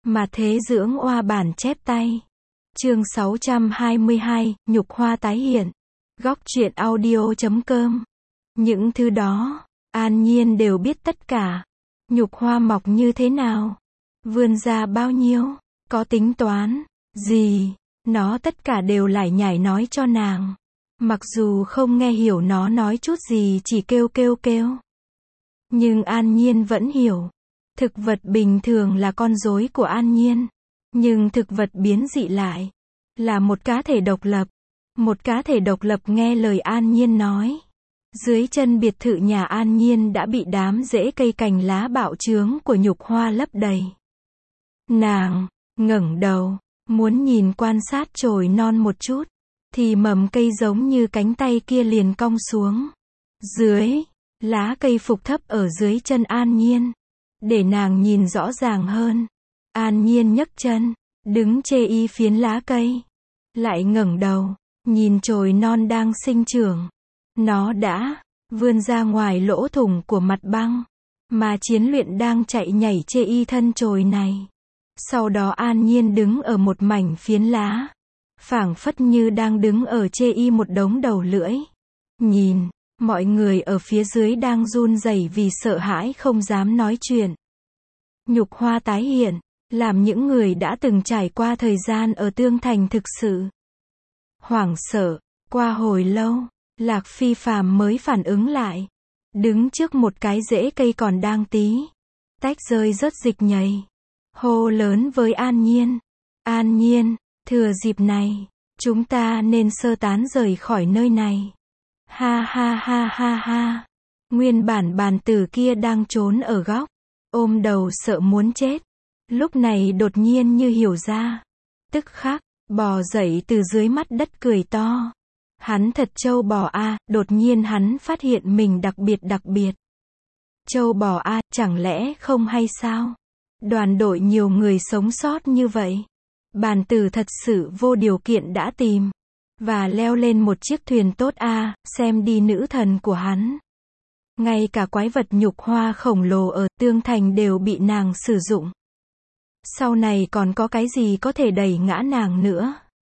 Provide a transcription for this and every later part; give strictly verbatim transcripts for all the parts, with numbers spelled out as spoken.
Mà thế dưỡng oa bản chép tay. Chương sáu trăm hai mươi hai, nhục hoa tái hiện. Góc truyện audio chấm com. Những thứ đó, An Nhiên đều biết tất cả. Nhục hoa mọc như thế nào? Vươn ra bao nhiêu? Có tính toán gì? Nó tất cả đều lải nhải nói cho nàng. Mặc dù không nghe hiểu nó nói chút gì, chỉ kêu kêu kêu. Nhưng An Nhiên vẫn hiểu. Thực vật bình thường là con rối của An Nhiên. Nhưng thực vật biến dị lại là một cá thể độc lập. Một cá thể độc lập nghe lời An Nhiên nói. Dưới chân biệt thự nhà An Nhiên đã bị đám rễ cây cành lá bạo chướng của nhục hoa lấp đầy. Nàng ngẩng đầu, muốn nhìn quan sát chồi non một chút, thì mầm cây giống như cánh tay kia liền cong xuống. Dưới, lá cây phục thấp ở dưới chân An Nhiên. Để nàng nhìn rõ ràng hơn, An Nhiên nhấc chân, đứng chê y phiến lá cây. Lại ngẩng đầu, nhìn chồi non đang sinh trưởng. Nó đã vươn ra ngoài lỗ thủng của mặt băng, mà Chiến Luyện đang chạy nhảy chê y thân chồi này. Sau đó An Nhiên đứng ở một mảnh phiến lá, phảng phất như đang đứng ở chê y một đống đầu lưỡi. Nhìn, mọi người ở phía dưới đang run rẩy vì sợ hãi không dám nói chuyện. Nhục hoa tái hiện, làm những người đã từng trải qua thời gian ở Tương Thành thực sự hoảng sợ. Qua hồi lâu, Lạc Phi Phàm mới phản ứng lại. Đứng trước một cái rễ cây còn đang tí tách rơi rớt dịch nhầy. Hô lớn với An Nhiên. An Nhiên, thừa dịp này, chúng ta nên sơ tán rời khỏi nơi này. Ha ha ha ha ha. Nguyên bản bàn tử kia đang trốn ở góc, ôm đầu sợ muốn chết. Lúc này đột nhiên như hiểu ra. Tức khắc, bò dậy từ dưới mắt đất cười to. Hắn thật trâu bò a, đột nhiên hắn phát hiện mình đặc biệt đặc biệt. Trâu bò a, chẳng lẽ không hay sao? Đoàn đội nhiều người sống sót như vậy. Bàn tử thật sự vô điều kiện đã tìm và leo lên một chiếc thuyền tốt a, xem đi nữ thần của hắn. Ngay cả quái vật nhục hoa khổng lồ ở Tương Thành đều bị nàng sử dụng. Sau này còn có cái gì có thể đẩy ngã nàng nữa?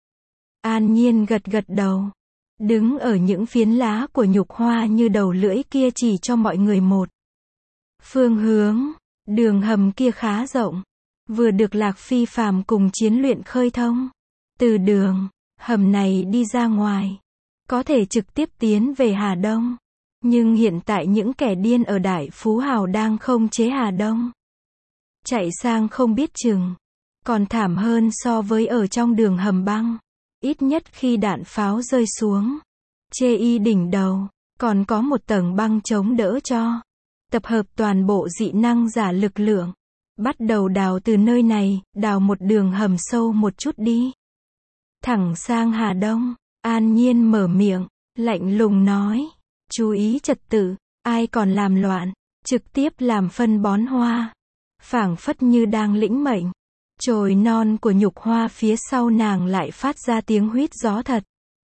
An Nhiên gật gật đầu. Đứng ở những phiến lá của nhục hoa như đầu lưỡi kia chỉ cho mọi người một phương hướng. Đường hầm kia khá rộng, vừa được Lạc Phi Phàm cùng Chiến Luyện khơi thông. Từ đường hầm này đi ra ngoài, có thể trực tiếp tiến về Hà Đông. Nhưng hiện tại những kẻ điên ở Đại Phú Hào đang không chế Hà Đông. Chạy sang không biết chừng, còn thảm hơn so với ở trong đường hầm băng. Ít nhất khi đạn pháo rơi xuống, chê y đỉnh đầu, còn có một tầng băng chống đỡ cho. Tập hợp toàn bộ dị năng giả lực lượng. Bắt đầu đào từ nơi này, đào một đường hầm sâu một chút đi. Thẳng sang Hà Đông. An Nhiên mở miệng, lạnh lùng nói. Chú ý trật tự, ai còn làm loạn, trực tiếp làm phân bón hoa. Phảng phất như đang lĩnh mệnh. Chồi non của nhục hoa phía sau nàng lại phát ra tiếng huýt gió thật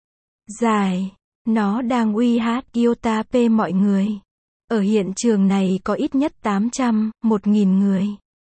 dài. Nó đang uy hát Iota P mọi người. Ở hiện trường này có ít nhất tám trăm, một nghìn người.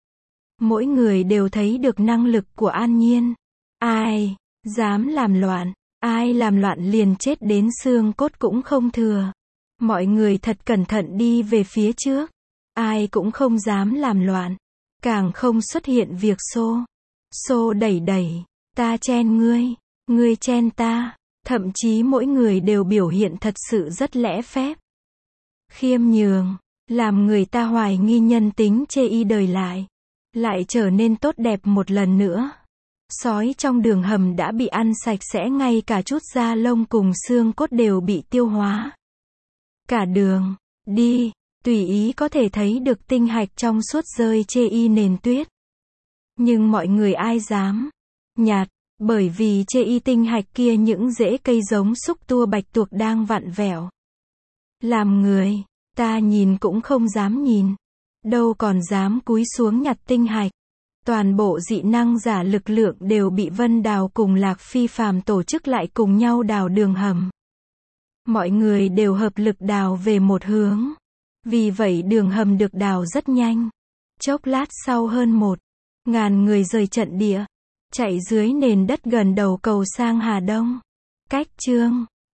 Mỗi người đều thấy được năng lực của An Nhiên. Ai dám làm loạn, ai làm loạn liền chết đến xương cốt cũng không thừa. Mọi người thật cẩn thận đi về phía trước. Ai cũng không dám làm loạn. Càng không xuất hiện việc xô. Xô đẩy đẩy. Ta chen ngươi, ngươi chen ta. Thậm chí mỗi người đều biểu hiện thật sự rất lễ phép. Khiêm nhường, làm người ta hoài nghi nhân tính chê y đời lại. Lại trở nên tốt đẹp một lần nữa. Sói trong đường hầm đã bị ăn sạch sẽ, ngay cả chút da lông cùng xương cốt đều bị tiêu hóa. Cả đường đi, tùy ý có thể thấy được tinh hạch trong suốt rơi chê y nền tuyết. Nhưng mọi người ai dám nhặt, bởi vì chê y tinh hạch kia những rễ cây giống xúc tua bạch tuộc đang vặn vẹo. Làm người, ta nhìn cũng không dám nhìn. Đâu còn dám cúi xuống nhặt tinh hạch. Toàn bộ dị năng giả lực lượng đều bị Vân Đào cùng Lạc Phi Phàm tổ chức lại cùng nhau đào đường hầm. Mọi người đều hợp lực đào về một hướng. Vì vậy đường hầm được đào rất nhanh. Chốc lát sau hơn một Ngàn người rời trận địa, chạy dưới nền đất gần đầu cầu sang Hà Đông. Cách chương